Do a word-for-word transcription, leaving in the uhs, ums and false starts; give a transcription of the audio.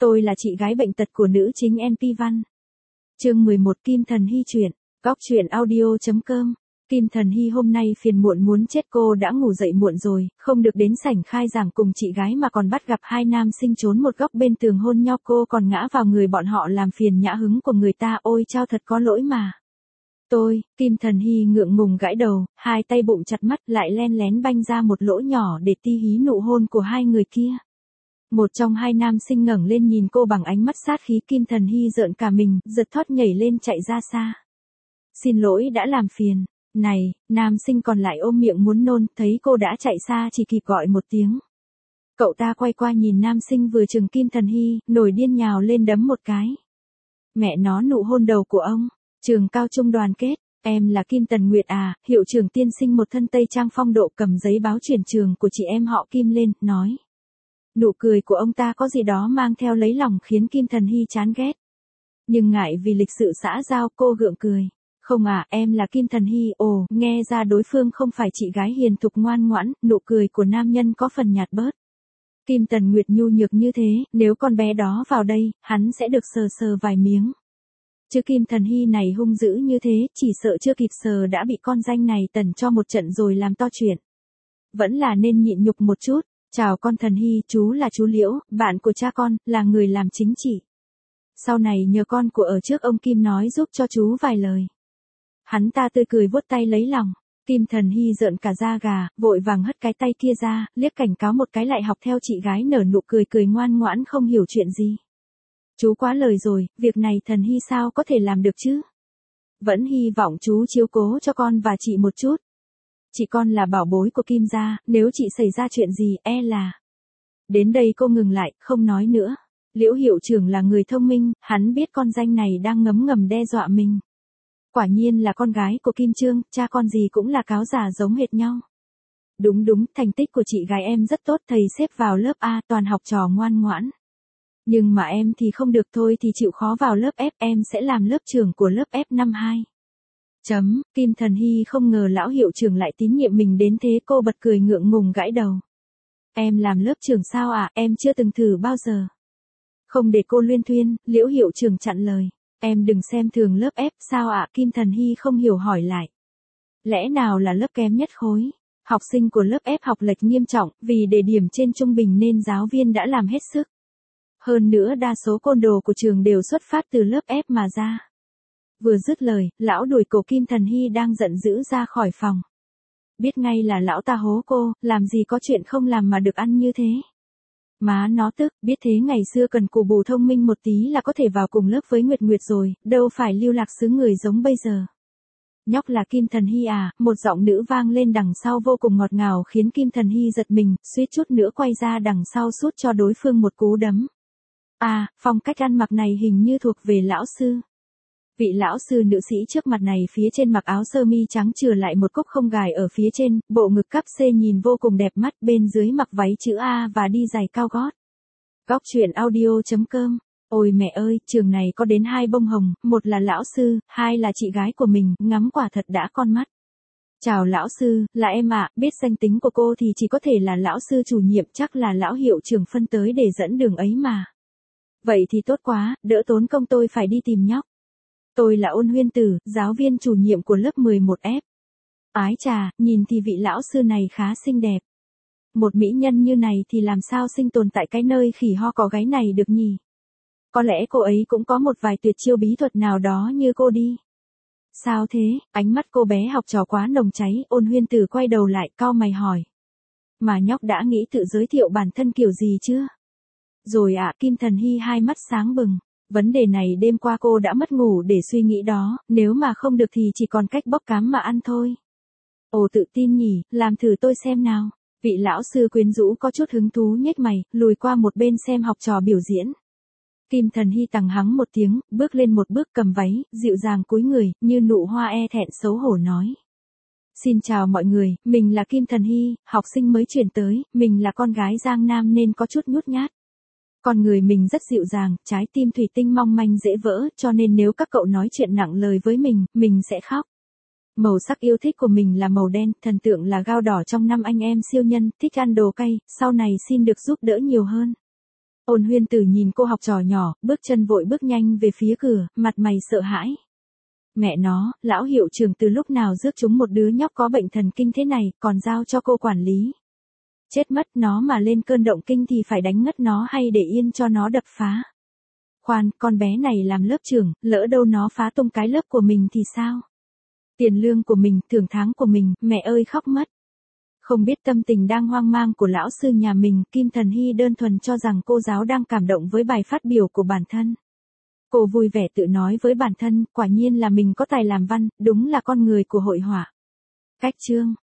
Tôi là chị gái bệnh tật của nữ chính en pê Văn. Chương mười một Kim Thần Hy truyện, góc truyện audio.com. Kim Thần Hy hôm nay phiền muộn muốn chết, cô đã ngủ dậy muộn rồi, không được đến sảnh khai giảng cùng chị gái mà còn bắt gặp hai nam sinh trốn một góc bên tường hôn nhau, cô còn ngã vào người bọn họ làm phiền nhã hứng của người ta, ôi chao thật có lỗi mà. Tôi, Kim Thần Hy ngượng ngùng gãi đầu, hai tay bụng chặt mắt lại len lén banh ra một lỗ nhỏ để ti hí nụ hôn của hai người kia. Một trong hai nam sinh ngẩng lên nhìn cô bằng ánh mắt sát khí, Kim Thần Hy rợn cả mình, giật thót nhảy lên chạy ra xa. Xin lỗi đã làm phiền. Này, nam sinh còn lại ôm miệng muốn nôn, thấy cô đã chạy xa chỉ kịp gọi một tiếng. Cậu ta quay qua nhìn nam sinh vừa chừng Kim Thần Hy, nổi điên nhào lên đấm một cái. Mẹ nó, nụ hôn đầu của ông. Trường cao trung đoàn kết, em là Kim Tần Nguyệt à, hiệu trưởng tiên sinh một thân tây trang phong độ cầm giấy báo chuyển trường của chị em họ Kim lên, nói. Nụ cười của ông ta có gì đó mang theo lấy lòng khiến Kim Thần Hy chán ghét. Nhưng ngại vì lịch sự xã giao, cô gượng cười. Không à, em là Kim Thần Hy, ồ, nghe ra đối phương không phải chị gái hiền thục ngoan ngoãn, nụ cười của nam nhân có phần nhạt bớt. Kim Tần Nguyệt nhu nhược như thế, nếu con bé đó vào đây, hắn sẽ được sờ sờ vài miếng. Chứ Kim Thần Hy này hung dữ như thế, chỉ sợ chưa kịp sờ đã bị con danh này tần cho một trận rồi làm to chuyện. Vẫn là nên nhịn nhục một chút. Chào con Thần Hy, chú là chú Liễu, bạn của cha con, là người làm chính trị. Sau này nhờ con của ở trước ông Kim nói giúp cho chú vài lời. Hắn ta tươi cười vuốt tay lấy lòng. Kim Thần Hy rợn cả da gà, vội vàng hất cái tay kia ra, liếc cảnh cáo một cái lại học theo chị gái nở nụ cười cười ngoan ngoãn không hiểu chuyện gì. Chú quá lời rồi, việc này Thần Hy sao có thể làm được chứ? Vẫn hy vọng chú chiếu cố cho con và chị một chút. Chị con là bảo bối của Kim gia, nếu chị xảy ra chuyện gì, e là... Đến đây cô ngừng lại, không nói nữa. Liễu hiệu trưởng là người thông minh, hắn biết con danh này đang ngấm ngầm đe dọa mình. Quả nhiên là con gái của Kim Trương, cha con gì cũng là cáo giả giống hệt nhau. Đúng đúng, thành tích của chị gái em rất tốt, thầy xếp vào lớp A, toàn học trò ngoan ngoãn. Nhưng mà em thì không được, thôi thì chịu khó vào lớp F, em sẽ làm lớp trưởng của lớp F năm hai. Chấm, Kim Thần Hy không ngờ lão hiệu trưởng lại tín nhiệm mình đến thế, cô bật cười ngượng ngùng gãi đầu. Em làm lớp trưởng sao ạ, à? Em chưa từng thử bao giờ. Không để cô luyên thuyên, Liễu hiệu trưởng chặn lời. Em đừng xem thường lớp F sao ạ, à? Kim Thần Hy không hiểu hỏi lại. Lẽ nào là lớp kém nhất khối? Học sinh của lớp F học lệch nghiêm trọng, vì để điểm trên trung bình nên giáo viên đã làm hết sức. Hơn nữa đa số côn đồ của trường đều xuất phát từ lớp F mà ra. Vừa dứt lời, lão đuổi cổ Kim Thần Hy đang giận dữ ra khỏi phòng. Biết ngay là lão ta hố cô, làm gì có chuyện không làm mà được ăn như thế. Má nó tức, biết thế ngày xưa cần cù bù thông minh một tí là có thể vào cùng lớp với Nguyệt Nguyệt rồi, đâu phải lưu lạc xứ người giống bây giờ. Nhóc là Kim Thần Hy à, một giọng nữ vang lên đằng sau vô cùng ngọt ngào khiến Kim Thần Hy giật mình, suýt chút nữa quay ra đằng sau sút cho đối phương một cú đấm. À, phong cách ăn mặc này hình như thuộc về lão sư. Vị lão sư nữ sĩ trước mặt này phía trên mặc áo sơ mi trắng chừa lại một cúc không gài ở phía trên, bộ ngực cắp C nhìn vô cùng đẹp mắt, bên dưới mặc váy chữ A và đi giày cao gót. Góc truyện audio.com. Ôi mẹ ơi, trường này có đến hai bông hồng, một là lão sư, hai là chị gái của mình, ngắm quả thật đã con mắt. Chào lão sư, là em ạ, biết danh tính của cô thì chỉ có thể là lão sư chủ nhiệm, chắc là lão hiệu trưởng phân tới để dẫn đường ấy mà. Vậy thì tốt quá, đỡ tốn công tôi phải đi tìm nhóc. Tôi là Ôn Huyên Tử, giáo viên chủ nhiệm của lớp mười một F. Ái chà, nhìn thì vị lão sư này khá xinh đẹp. Một mỹ nhân như này thì làm sao sinh tồn tại cái nơi khỉ ho có gáy này được nhỉ? Có lẽ cô ấy cũng có một vài tuyệt chiêu bí thuật nào đó như cô đi. Sao thế, ánh mắt cô bé học trò quá nồng cháy, Ôn Huyên Tử quay đầu lại, cau mày hỏi. Mà nhóc đã nghĩ tự giới thiệu bản thân kiểu gì chưa? Rồi ạ, à, Kim Thần Hy hai mắt sáng bừng. Vấn đề này đêm qua cô đã mất ngủ để suy nghĩ đó, nếu mà không được thì chỉ còn cách bóc cám mà ăn thôi. Ồ tự tin nhỉ, làm thử tôi xem nào. Vị lão sư quyến rũ có chút hứng thú nhếch mày, lùi qua một bên xem học trò biểu diễn. Kim Thần Hy tằng hắng một tiếng, bước lên một bước cầm váy, dịu dàng cúi người, như nụ hoa e thẹn xấu hổ nói. Xin chào mọi người, mình là Kim Thần Hy, học sinh mới chuyển tới, mình là con gái Giang Nam nên có chút nhút nhát. Con người mình rất dịu dàng, trái tim thủy tinh mong manh dễ vỡ, cho nên nếu các cậu nói chuyện nặng lời với mình, mình sẽ khóc. Màu sắc yêu thích của mình là màu đen, thần tượng là gao đỏ trong năm anh em siêu nhân, thích ăn đồ cay, sau này xin được giúp đỡ nhiều hơn. Ôn Huyên Tử nhìn cô học trò nhỏ, bước chân vội bước nhanh về phía cửa, mặt mày sợ hãi. Mẹ nó, lão hiệu trưởng từ lúc nào rước chúng một đứa nhóc có bệnh thần kinh thế này, còn giao cho cô quản lý. Chết mất, nó mà lên cơn động kinh thì phải đánh ngất nó hay để yên cho nó đập phá. Khoan, con bé này làm lớp trưởng, lỡ đâu nó phá tung cái lớp của mình thì sao? Tiền lương của mình, thưởng tháng của mình, mẹ ơi khóc mất. Không biết tâm tình đang hoang mang của lão sư nhà mình, Kim Thần Hy đơn thuần cho rằng cô giáo đang cảm động với bài phát biểu của bản thân. Cô vui vẻ tự nói với bản thân, quả nhiên là mình có tài làm văn, đúng là con người của hội họa. Cách chương